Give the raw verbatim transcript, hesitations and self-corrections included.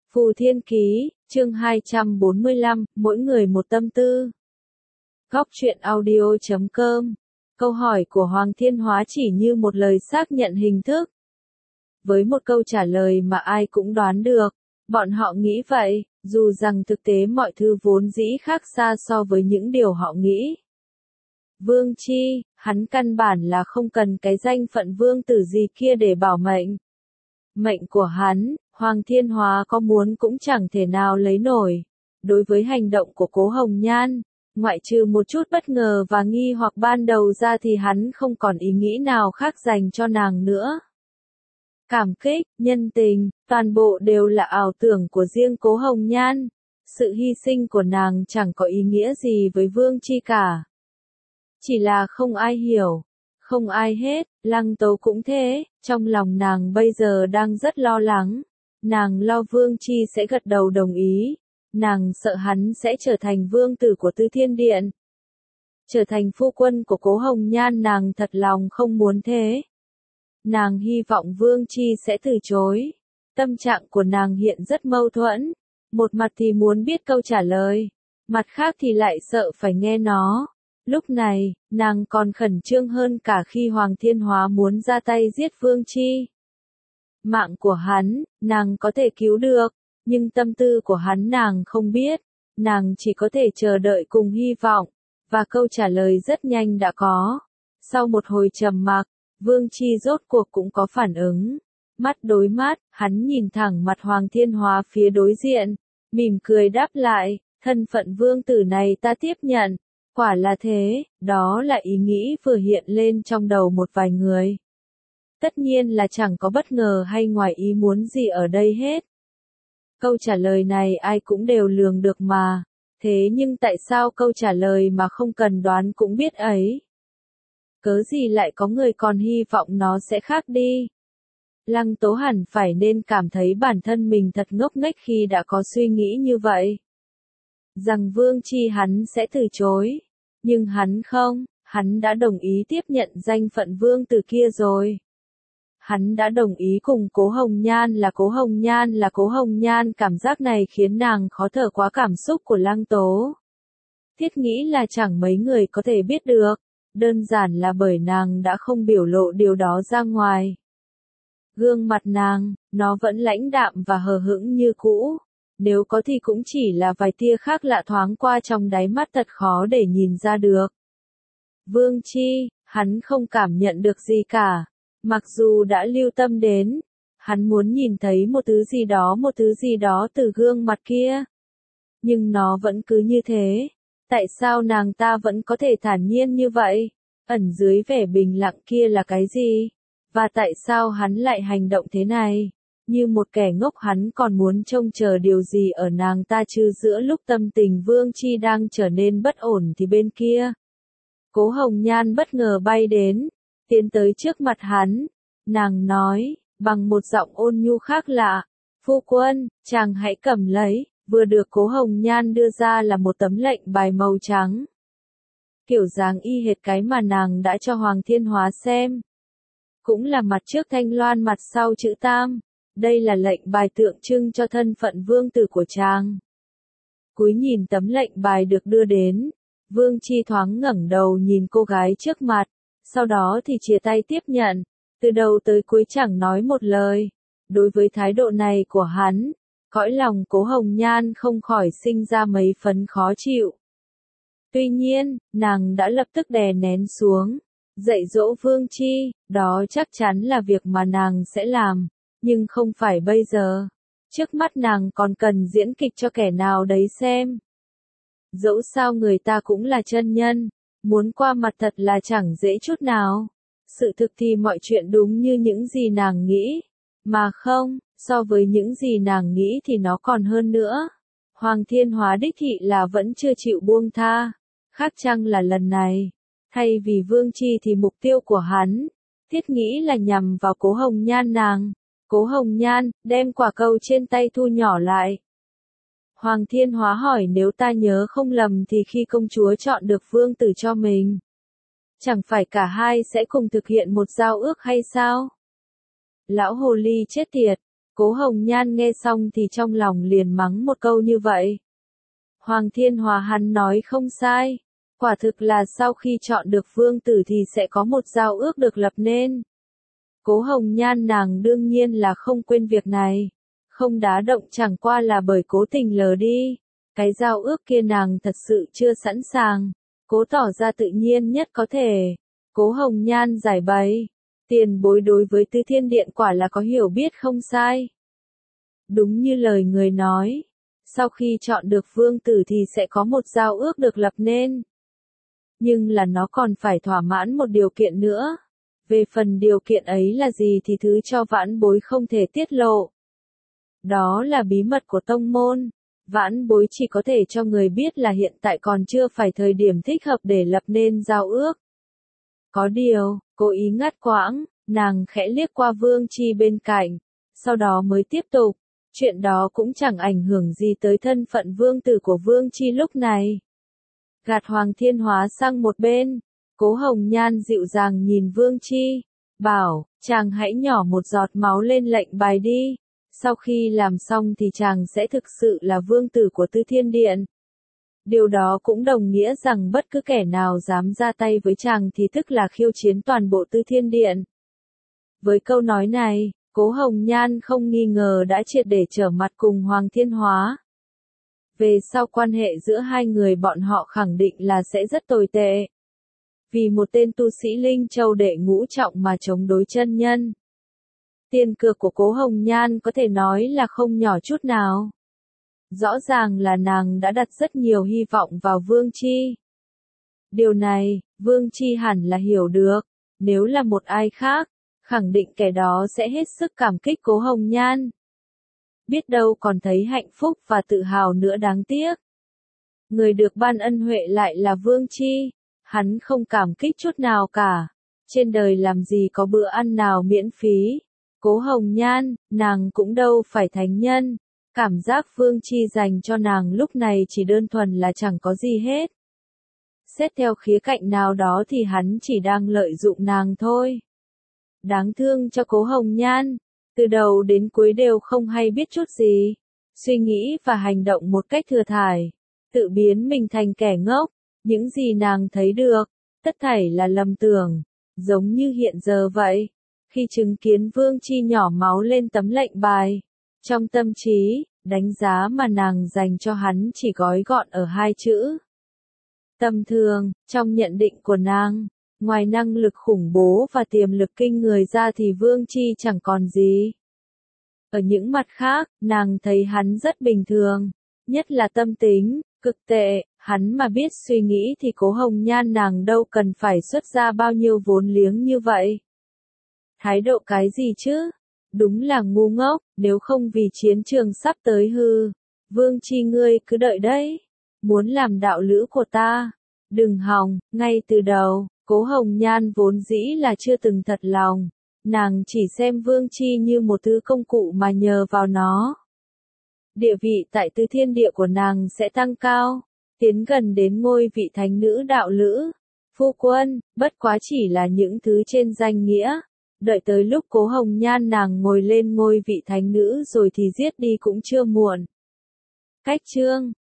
Phù Thiên Ký, chương hai trăm bốn mươi lăm, mỗi người một tâm tư. Góc truyện audio chấm com. Câu hỏi của Hoàng Thiên Hóa chỉ như một lời xác nhận hình thức. Với một câu trả lời mà ai cũng đoán được, bọn họ nghĩ vậy, dù rằng thực tế mọi thứ vốn dĩ khác xa so với những điều họ nghĩ. Vương Chi, hắn căn bản là không cần cái danh phận vương tử gì kia để bảo mệnh. Mệnh của hắn, Hoàng Thiên Hóa có muốn cũng chẳng thể nào lấy nổi. Đối với hành động của Cố Hồng Nhan, ngoại trừ một chút bất ngờ và nghi hoặc ban đầu ra thì hắn không còn ý nghĩ nào khác dành cho nàng nữa. Cảm kích, nhân tình, toàn bộ đều là ảo tưởng của riêng Cố Hồng Nhan. Sự hy sinh của nàng chẳng có ý nghĩa gì với Vương Chi cả. Chỉ là không ai hiểu, không ai hết, Lăng Tố cũng thế, trong lòng nàng bây giờ đang rất lo lắng. Nàng lo Vương Chi sẽ gật đầu đồng ý, nàng sợ hắn sẽ trở thành vương tử của Tư Thiên Điện. Trở thành phu quân của Cố Hồng Nhan nàng thật lòng không muốn thế. Nàng hy vọng Vương Chi sẽ từ chối. Tâm trạng của nàng hiện rất mâu thuẫn, một mặt thì muốn biết câu trả lời, mặt khác thì lại sợ phải nghe nó. Lúc này, nàng còn khẩn trương hơn cả khi Hoàng Thiên Hóa muốn ra tay giết Vương Chi. Mạng của hắn, nàng có thể cứu được, nhưng tâm tư của hắn nàng không biết, nàng chỉ có thể chờ đợi cùng hy vọng, và câu trả lời rất nhanh đã có. Sau một hồi trầm mặc, Vương Chi rốt cuộc cũng có phản ứng. Mắt đối mắt, hắn nhìn thẳng mặt Hoàng Thiên Hóa phía đối diện, mỉm cười đáp lại, thân phận vương tử này ta tiếp nhận. Quả là thế, đó là ý nghĩ vừa hiện lên trong đầu một vài người. Tất nhiên là chẳng có bất ngờ hay ngoài ý muốn gì ở đây hết. Câu trả lời này ai cũng đều lường được mà. Thế nhưng tại sao câu trả lời mà không cần đoán cũng biết ấy? Cớ gì lại có người còn hy vọng nó sẽ khác đi? Lăng Tố hẳn phải nên cảm thấy bản thân mình thật ngốc nghếch khi đã có suy nghĩ như vậy. Rằng Vương Chi hắn sẽ từ chối. Nhưng hắn không, hắn đã đồng ý tiếp nhận danh phận vương tử kia rồi. Hắn đã đồng ý cùng Cố Hồng Nhan là Cố Hồng Nhan là Cố Hồng Nhan. Cảm giác này khiến nàng khó thở quá cảm xúc của Lăng Tố. Thiết nghĩ là chẳng mấy người có thể biết được, đơn giản là bởi nàng đã không biểu lộ điều đó ra ngoài. Gương mặt nàng, nó vẫn lãnh đạm và hờ hững như cũ. Nếu có thì cũng chỉ là vài tia khác lạ thoáng qua trong đáy mắt thật khó để nhìn ra được. Vương Chi, hắn không cảm nhận được gì cả. Mặc dù đã lưu tâm đến, hắn muốn nhìn thấy một thứ gì đó một thứ gì đó từ gương mặt kia. Nhưng nó vẫn cứ như thế. Tại sao nàng ta vẫn có thể thản nhiên như vậy? Ẩn dưới vẻ bình lặng kia là cái gì? Và tại sao hắn lại hành động thế này? Như một kẻ ngốc hắn còn muốn trông chờ điều gì ở nàng ta chứ giữa lúc tâm tình Vương Chi đang trở nên bất ổn thì bên kia. Cố Hồng Nhan bất ngờ bay đến, tiến tới trước mặt hắn, nàng nói, bằng một giọng ôn nhu khác lạ, phu quân, chàng hãy cầm lấy, vừa được Cố Hồng Nhan đưa ra là một tấm lệnh bài màu trắng. Kiểu dáng y hệt cái mà nàng đã cho Hoàng Thiên Hóa xem. Cũng là mặt trước thanh loan mặt sau chữ tam. Đây là lệnh bài tượng trưng cho thân phận vương tử của chàng. Cúi nhìn tấm lệnh bài được đưa đến, Vương Chi thoáng ngẩng đầu nhìn cô gái trước mặt, sau đó thì chia tay tiếp nhận, từ đầu tới cuối chẳng nói một lời. Đối với thái độ này của hắn, cõi lòng Cố Hồng Nhan không khỏi sinh ra mấy phần khó chịu. Tuy nhiên, nàng đã lập tức đè nén xuống, dạy dỗ Vương Chi, đó chắc chắn là việc mà nàng sẽ làm. Nhưng không phải bây giờ. Trước mắt nàng còn cần diễn kịch cho kẻ nào đấy xem. Dẫu sao người ta cũng là chân nhân, muốn qua mặt thật là chẳng dễ chút nào. Sự thực thì mọi chuyện đúng như những gì nàng nghĩ. Mà không, so với những gì nàng nghĩ thì nó còn hơn nữa. Hoàng Thiên Hóa đích thị là vẫn chưa chịu buông tha. Khác chăng là lần này, thay vì Vương Chi thì mục tiêu của hắn, thiết nghĩ là nhằm vào Cố Hồng Nhan nàng. Cố Hồng Nhan, đem quả cầu trên tay thu nhỏ lại. Hoàng Thiên Hóa hỏi nếu ta nhớ không lầm thì khi công chúa chọn được vương tử cho mình, chẳng phải cả hai sẽ cùng thực hiện một giao ước hay sao? Lão hồ ly chết tiệt, Cố Hồng Nhan nghe xong thì trong lòng liền mắng một câu như vậy. Hoàng Thiên Hóa hắn nói không sai. Quả thực là sau khi chọn được vương tử thì sẽ có một giao ước được lập nên. Cố Hồng Nhan nàng đương nhiên là không quên việc này. Không đá động chẳng qua là bởi cố tình lờ đi. Cái giao ước kia nàng thật sự chưa sẵn sàng. Cố tỏ ra tự nhiên nhất có thể. Cố Hồng Nhan giải bày. Tiền bối đối với Tứ Thiên Điện quả là có hiểu biết không sai. Đúng như lời người nói. Sau khi chọn được vương tử thì sẽ có một giao ước được lập nên. Nhưng là nó còn phải thỏa mãn một điều kiện nữa. Về phần điều kiện ấy là gì thì thứ cho vãn bối không thể tiết lộ. Đó là bí mật của tông môn. Vãn bối chỉ có thể cho người biết là hiện tại còn chưa phải thời điểm thích hợp để lập nên giao ước. Có điều, cố ý ngắt quãng, nàng khẽ liếc qua Vương Chi bên cạnh, sau đó mới tiếp tục. Chuyện đó cũng chẳng ảnh hưởng gì tới thân phận vương tử của Vương Chi lúc này. Gạt Hoàng Thiên Hóa sang một bên, Cố Hồng Nhan dịu dàng nhìn Vương Chi, bảo, chàng hãy nhỏ một giọt máu lên lệnh bài đi. Sau khi làm xong thì chàng sẽ thực sự là vương tử của Tứ Thiên Điện. Điều đó cũng đồng nghĩa rằng bất cứ kẻ nào dám ra tay với chàng thì tức là khiêu chiến toàn bộ Tứ Thiên Điện. Với câu nói này, Cố Hồng Nhan không nghi ngờ đã triệt để trở mặt cùng Hoàng Thiên Hóa. Về sau quan hệ giữa hai người bọn họ khẳng định là sẽ rất tồi tệ. Vì một tên tu sĩ Linh Châu đệ ngũ trọng mà chống đối chân nhân. Tiền cược của Cố Hồng Nhan có thể nói là không nhỏ chút nào. Rõ ràng là nàng đã đặt rất nhiều hy vọng vào Vương Chi. Điều này, Vương Chi hẳn là hiểu được. Nếu là một ai khác, khẳng định kẻ đó sẽ hết sức cảm kích Cố Hồng Nhan. Biết đâu còn thấy hạnh phúc và tự hào nữa đáng tiếc. Người được ban ân huệ lại là Vương Chi. Hắn không cảm kích chút nào cả. Trên đời làm gì có bữa ăn nào miễn phí. Cố Hồng Nhan, nàng cũng đâu phải thánh nhân. Cảm giác Vương Chi dành cho nàng lúc này chỉ đơn thuần là chẳng có gì hết. Xét theo khía cạnh nào đó thì hắn chỉ đang lợi dụng nàng thôi. Đáng thương cho Cố Hồng Nhan, từ đầu đến cuối đều không hay biết chút gì. Suy nghĩ và hành động một cách thừa thải. Tự biến mình thành kẻ ngốc. Những gì nàng thấy được, tất thảy là lầm tưởng. Giống như hiện giờ vậy. Khi chứng kiến Vương Chi nhỏ máu lên tấm lệnh bài. Trong tâm trí, đánh giá mà nàng dành cho hắn chỉ gói gọn ở hai chữ. Tầm thường, trong nhận định của nàng, ngoài năng lực khủng bố và tiềm lực kinh người ra thì Vương Chi chẳng còn gì. Ở những mặt khác, nàng thấy hắn rất bình thường, nhất là tâm tính, cực tệ, hắn mà biết suy nghĩ thì Cố Hồng Nhan nàng đâu cần phải xuất ra bao nhiêu vốn liếng như vậy. Thái độ cái gì chứ? Đúng là ngu ngốc, nếu không vì chiến trường sắp tới hư. Vương Chi ngươi cứ đợi đấy. Muốn làm đạo lữ của ta. Đừng hòng, ngay từ đầu, Cố Hồng Nhan vốn dĩ là chưa từng thật lòng. Nàng chỉ xem Vương Chi như một thứ công cụ mà nhờ vào nó. Địa vị tại Tứ Thiên Địa của nàng sẽ tăng cao. Tiến gần đến ngôi vị thánh nữ đạo lữ. Phu quân, bất quá chỉ là những thứ trên danh nghĩa. Đợi tới lúc Cố Hồng Nhan nàng ngồi lên ngôi vị thánh nữ rồi thì giết đi cũng chưa muộn. Cách chương